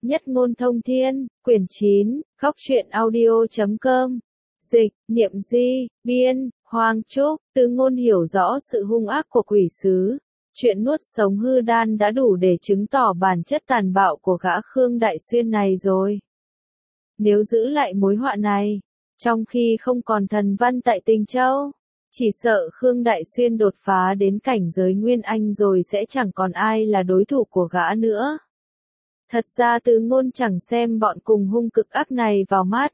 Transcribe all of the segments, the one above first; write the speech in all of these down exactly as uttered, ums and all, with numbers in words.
Nhất ngôn thông thiên, quyển chín, góc truyện audio chấm com. Dịch, Niệm Di, biên, Hoàng Trúc. Từ Ngôn hiểu rõ sự hung ác của quỷ sứ. Chuyện nuốt sống hư đan đã đủ để chứng tỏ bản chất tàn bạo của gã Khương Đại Xuyên này rồi. Nếu giữ lại mối họa này, trong khi không còn thần văn tại Tinh Châu, chỉ sợ Khương Đại Xuyên đột phá đến cảnh giới Nguyên Anh rồi sẽ chẳng còn ai là đối thủ của gã nữa. Thật ra Từ Ngôn chẳng xem bọn cùng hung cực ác này vào mắt.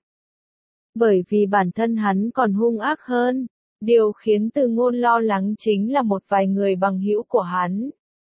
Bởi vì bản thân hắn còn hung ác hơn. Điều khiến Từ Ngôn lo lắng chính là một vài người bằng hữu của hắn.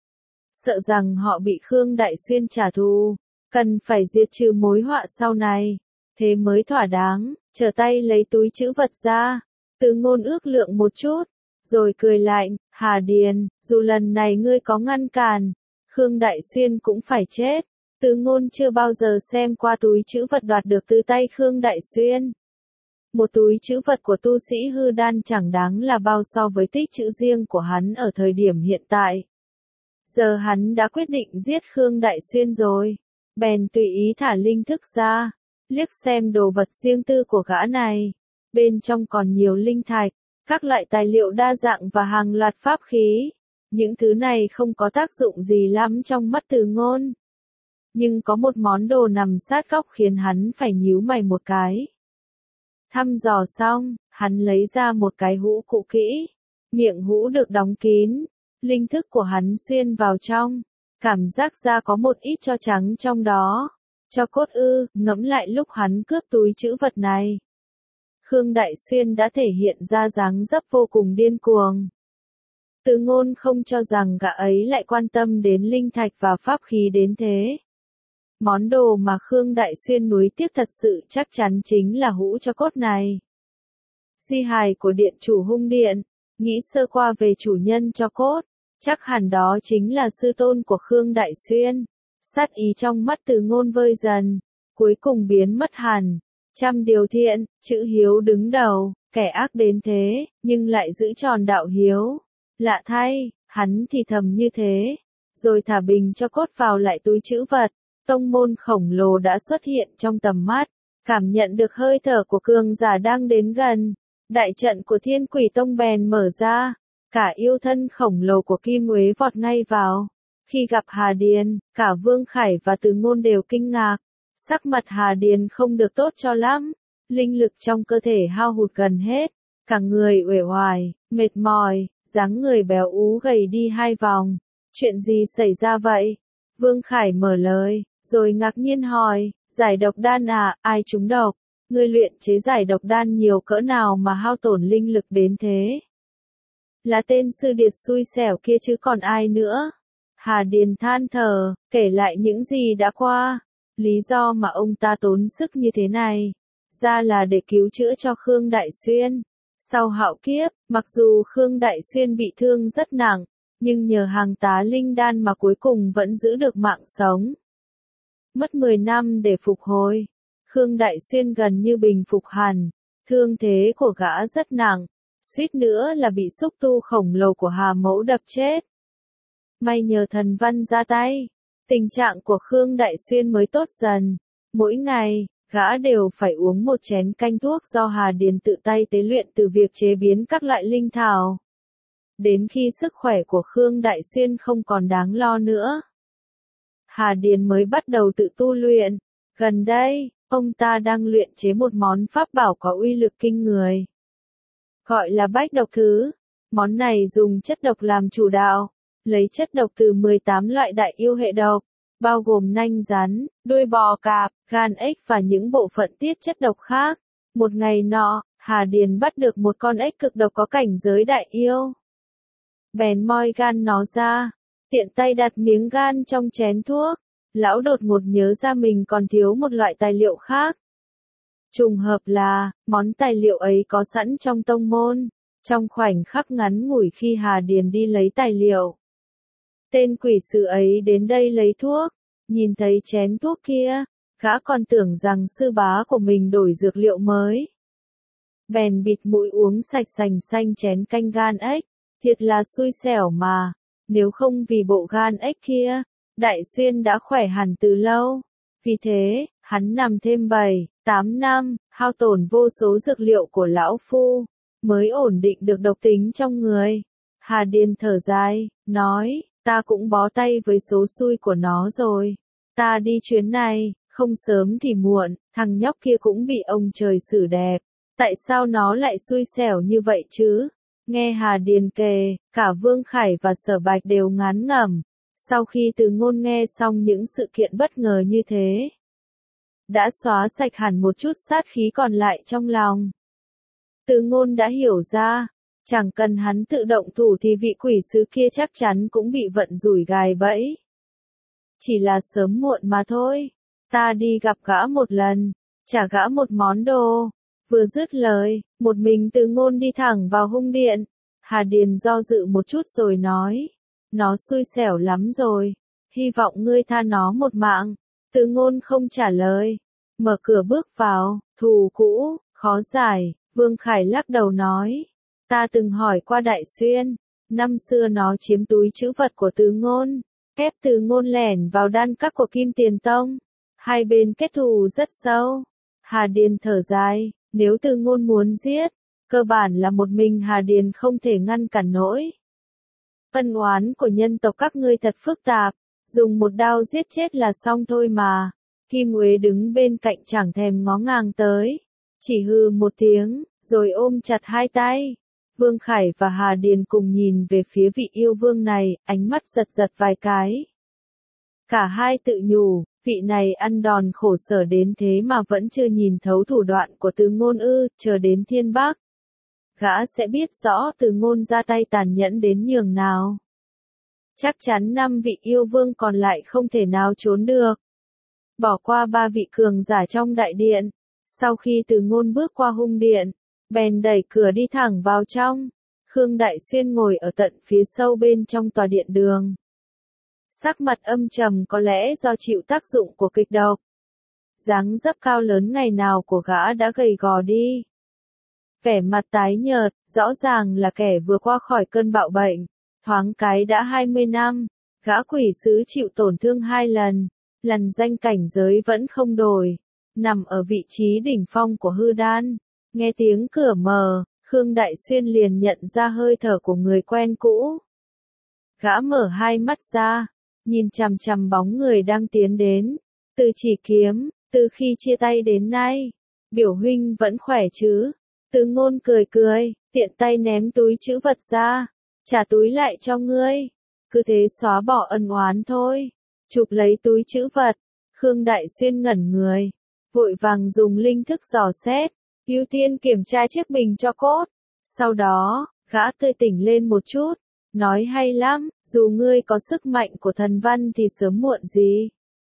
Sợ rằng họ bị Khương Đại Xuyên trả thù, cần phải diệt trừ mối họa sau này. Thế mới thỏa đáng, trở tay lấy túi trữ vật ra. Từ Ngôn ước lượng một chút, rồi cười lạnh, Hà Điền, dù lần này ngươi có ngăn cản, Khương Đại Xuyên cũng phải chết. Từ Ngôn chưa bao giờ xem qua túi trữ vật đoạt được từ tay Khương Đại Xuyên. Một túi trữ vật của tu sĩ hư đan chẳng đáng là bao so với tích trữ riêng của hắn ở thời điểm hiện tại. Giờ hắn đã quyết định giết Khương Đại Xuyên rồi, bèn tùy ý thả linh thức ra, liếc xem đồ vật riêng tư của gã này. Bên trong còn nhiều linh thạch, các loại tài liệu đa dạng và hàng loạt pháp khí. Những thứ này không có tác dụng gì lắm trong mắt Từ Ngôn. Nhưng có một món đồ nằm sát góc khiến hắn phải nhíu mày một cái. Thăm dò xong, hắn lấy ra một cái hũ cũ kỹ. Miệng hũ được đóng kín. Linh thức của hắn xuyên vào trong. Cảm giác ra có một ít tro trắng trong đó. Cho cốt ư, ngẫm lại lúc hắn cướp túi trữ vật này. Khương Đại Xuyên đã thể hiện ra dáng dấp vô cùng điên cuồng. Từ Ngôn không cho rằng gã ấy lại quan tâm đến linh thạch và pháp khí đến thế. Món đồ mà Khương Đại Xuyên nuối tiếc thật sự chắc chắn chính là hũ cho cốt này. Di hài của điện chủ hung điện, nghĩ sơ qua về chủ nhân cho cốt, chắc hẳn đó chính là sư tôn của Khương Đại Xuyên. Sát ý trong mắt Từ Ngôn vơi dần, cuối cùng biến mất hẳn. Trăm điều thiện, chữ hiếu đứng đầu, kẻ ác đến thế, nhưng lại giữ tròn đạo hiếu. Lạ thay, hắn thì thầm như thế, rồi thả bình cho cốt vào lại túi trữ vật. Tông môn khổng lồ đã xuất hiện trong tầm mắt, cảm nhận được hơi thở của cường giả đang đến gần. Đại trận của Thiên Quỷ Tông bèn mở ra, cả yêu thân khổng lồ của Kim Uế vọt ngay vào. Khi gặp Hà Điền, cả Vương Khải và Từ Ngôn đều kinh ngạc. Sắc mặt Hà Điền không được tốt cho lắm, linh lực trong cơ thể hao hụt gần hết, cả người uể oải, mệt mỏi, dáng người béo ú gầy đi hai vòng. Chuyện gì xảy ra vậy? Vương Khải mở lời, rồi ngạc nhiên hỏi, giải độc đan à, ai trúng độc? Ngươi luyện chế giải độc đan nhiều cỡ nào mà hao tổn linh lực đến thế? Là tên sư điệt xui xẻo kia chứ còn ai nữa? Hà Điền than thở, kể lại những gì đã qua. Lý do mà ông ta tốn sức như thế này, ra là để cứu chữa cho Khương Đại Xuyên. Sau hạo kiếp, mặc dù Khương Đại Xuyên bị thương rất nặng, nhưng nhờ hàng tá linh đan mà cuối cùng vẫn giữ được mạng sống. Mất mười năm để phục hồi, Khương Đại Xuyên gần như bình phục hẳn, thương thế của gã rất nặng, suýt nữa là bị xúc tu khổng lồ của Hà Mẫu đập chết. May nhờ thần văn ra tay, tình trạng của Khương Đại Xuyên mới tốt dần. Mỗi ngày, gã đều phải uống một chén canh thuốc do Hà Điền tự tay tế luyện từ việc chế biến các loại linh thảo. Đến khi sức khỏe của Khương Đại Xuyên không còn đáng lo nữa, Hà Điền mới bắt đầu tự tu luyện. Gần đây, ông ta đang luyện chế một món pháp bảo có uy lực kinh người. Gọi là bách độc thứ. Món này dùng chất độc làm chủ đạo, lấy chất độc từ mười tám loại đại yêu hệ độc, bao gồm nanh rắn, đuôi bò cạp, gan ếch và những bộ phận tiết chất độc khác. Một ngày nọ, Hà Điền bắt được một con ếch cực độc có cảnh giới đại yêu. Bèn moi gan nó ra, tiện tay đặt miếng gan trong chén thuốc. Lão đột ngột nhớ ra mình còn thiếu một loại tài liệu khác. Trùng hợp là, món tài liệu ấy có sẵn trong tông môn. Trong khoảnh khắc ngắn ngủi khi Hà Điền đi lấy tài liệu, tên quỷ sứ ấy đến đây lấy thuốc. Nhìn thấy chén thuốc kia, gã còn tưởng rằng sư bá của mình đổi dược liệu mới. Bèn bịt mũi uống sạch sành xanh chén canh gan ếch. Thiệt là xui xẻo mà, nếu không vì bộ gan ếch kia, Đại Xuyên đã khỏe hẳn từ lâu. Vì thế, hắn nằm thêm bảy, tám năm, hao tổn vô số dược liệu của lão phu, mới ổn định được độc tính trong người. Hà Điền thở dài, nói, ta cũng bó tay với số xui của nó rồi. Ta đi chuyến này, không sớm thì muộn, thằng nhóc kia cũng bị ông trời xử đẹp. Tại sao nó lại xui xẻo như vậy chứ? Nghe Hà Điền kể, cả Vương Khải và Sở Bạch đều ngán ngẩm. Sau khi Từ Ngôn nghe xong những sự kiện bất ngờ như thế, đã xóa sạch hẳn một chút sát khí còn lại trong lòng. Từ Ngôn đã hiểu ra, chẳng cần hắn tự động thủ thì vị quỷ sứ kia chắc chắn cũng bị vận rủi gài bẫy. Chỉ là sớm muộn mà thôi, ta đi gặp gã một lần, trả gã một món đồ. Vừa dứt lời, một mình Từ Ngôn đi thẳng vào hung điện. Hà Điền do dự một chút rồi nói, nó xui xẻo lắm rồi, hy vọng ngươi tha nó một mạng. Từ Ngôn không trả lời, mở cửa bước vào, thù cũ, khó giải. Vương Khải lắc đầu nói, ta từng hỏi qua Đại Xuyên, năm xưa nó chiếm túi trữ vật của Từ Ngôn, ép Từ Ngôn lẻn vào đan các của Kim Tiền Tông, hai bên kết thù rất sâu. Hà Điền thở dài, nếu Từ Ngôn muốn giết, cơ bản là một mình Hà Điền không thể ngăn cản nổi. Ân oán của nhân tộc các ngươi thật phức tạp, dùng một đao giết chết là xong thôi mà. Kim Uế đứng bên cạnh chẳng thèm ngó ngàng tới, chỉ hừ một tiếng, rồi ôm chặt hai tay. Vương Khải và Hà Điền cùng nhìn về phía vị yêu vương này, ánh mắt giật giật vài cái. Cả hai tự nhủ, vị này ăn đòn khổ sở đến thế mà vẫn chưa nhìn thấu thủ đoạn của Từ Ngôn ư, chờ đến Thiên Bắc. Gã sẽ biết rõ Từ Ngôn ra tay tàn nhẫn đến nhường nào. Chắc chắn năm vị yêu vương còn lại không thể nào trốn được. Bỏ qua ba vị cường giả trong đại điện, sau khi Từ Ngôn bước qua hung điện, bèn đẩy cửa đi thẳng vào trong. Khương Đại Xuyên ngồi ở tận phía sâu bên trong tòa điện đường. Sắc mặt âm trầm có lẽ do chịu tác dụng của kịch độc. Dáng dấp cao lớn ngày nào của gã đã gầy gò đi. Vẻ mặt tái nhợt, rõ ràng là kẻ vừa qua khỏi cơn bạo bệnh. Thoáng cái đã hai mươi năm, gã quỷ sứ chịu tổn thương hai lần, lần danh cảnh giới vẫn không đổi, nằm ở vị trí đỉnh phong của hư đan. Nghe tiếng cửa mở, Khương Đại Xuyên liền nhận ra hơi thở của người quen cũ. Gã mở hai mắt ra, nhìn chằm chằm bóng người đang tiến đến. Từ Chỉ Kiếm, từ khi chia tay đến nay, biểu huynh vẫn khỏe chứ? Từ Ngôn cười cười, tiện tay ném túi trữ vật ra, trả túi lại cho ngươi. Cứ thế xóa bỏ ân oán thôi. Chụp lấy túi trữ vật, Khương Đại Xuyên ngẩn người, vội vàng dùng linh thức dò xét, ưu tiên kiểm tra chiếc bình cho cốt. Sau đó, gã tươi tỉnh lên một chút, nói hay lắm, dù ngươi có sức mạnh của thần văn thì sớm muộn gì,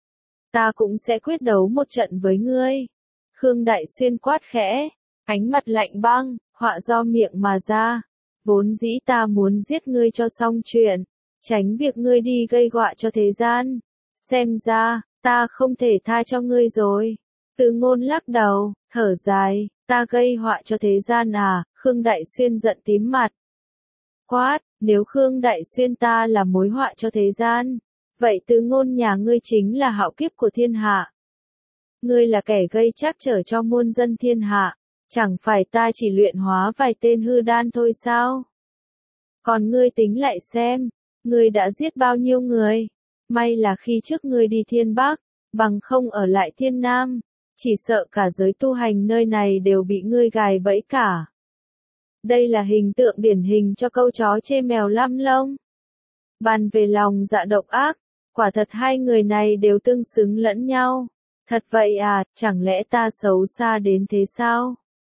ta cũng sẽ quyết đấu một trận với ngươi. Khương Đại Xuyên quát khẽ, ánh mặt lạnh băng, họa do miệng mà ra. Vốn dĩ ta muốn giết ngươi cho xong chuyện, tránh việc ngươi đi gây họa cho thế gian. Xem ra, ta không thể tha cho ngươi rồi. Từ Ngôn lắc đầu, thở dài, ta gây họa cho thế gian à? Khương Đại Xuyên giận tím mặt. Quát, nếu Khương Đại Xuyên ta là mối họa cho thế gian, vậy Từ Ngôn nhà ngươi chính là hạo kiếp của thiên hạ. Ngươi là kẻ gây trắc trở cho muôn dân thiên hạ, chẳng phải ta chỉ luyện hóa vài tên hư đan thôi sao? Còn ngươi tính lại xem, ngươi đã giết bao nhiêu người? May là khi trước ngươi đi Thiên Bắc, bằng không ở lại Thiên Nam, chỉ sợ cả giới tu hành nơi này đều bị ngươi gài bẫy cả. Đây là hình tượng điển hình cho câu chó chê mèo lăm lông. Bàn về lòng dạ độc ác, quả thật hai người này đều tương xứng lẫn nhau. Thật vậy à, chẳng lẽ ta xấu xa đến thế sao?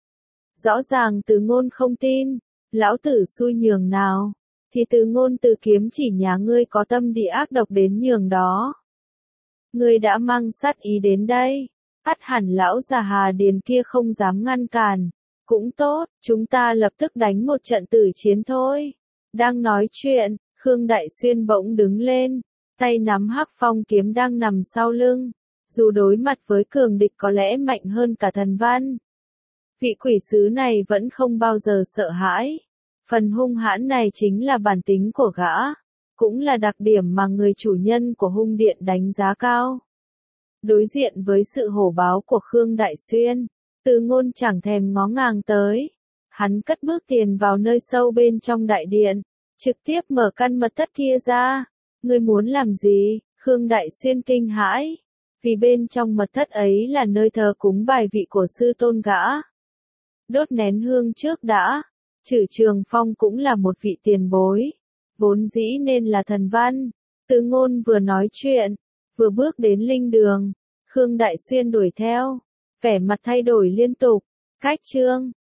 Rõ ràng Từ Ngôn không tin, lão tử xui nhường nào, thì Từ Ngôn Từ Kiếm chỉ nhà ngươi có tâm địa ác độc đến nhường đó. Ngươi đã mang sát ý đến đây, ắt hẳn lão già Hà Điền kia không dám ngăn cản. Cũng tốt, chúng ta lập tức đánh một trận tử chiến thôi. Đang nói chuyện, Khương Đại Xuyên bỗng đứng lên, tay nắm hắc phong kiếm đang nằm sau lưng. Dù đối mặt với cường địch có lẽ mạnh hơn cả thần văn, vị quỷ sứ này vẫn không bao giờ sợ hãi. Phần hung hãn này chính là bản tính của gã, cũng là đặc điểm mà người chủ nhân của hung điện đánh giá cao. Đối diện với sự hổ báo của Khương Đại Xuyên, Từ Ngôn chẳng thèm ngó ngàng tới. Hắn cất bước tiền vào nơi sâu bên trong đại điện, trực tiếp mở căn mật thất kia ra. Ngươi muốn làm gì? Khương Đại Xuyên kinh hãi, vì bên trong mật thất ấy là nơi thờ cúng bài vị của sư tôn gã. Đốt nén hương trước đã, Trử Trường Phong cũng là một vị tiền bối, vốn dĩ nên là thần văn. Từ Ngôn vừa nói chuyện, vừa bước đến linh đường, Khương Đại Xuyên đuổi theo, vẻ mặt thay đổi liên tục. Cách chương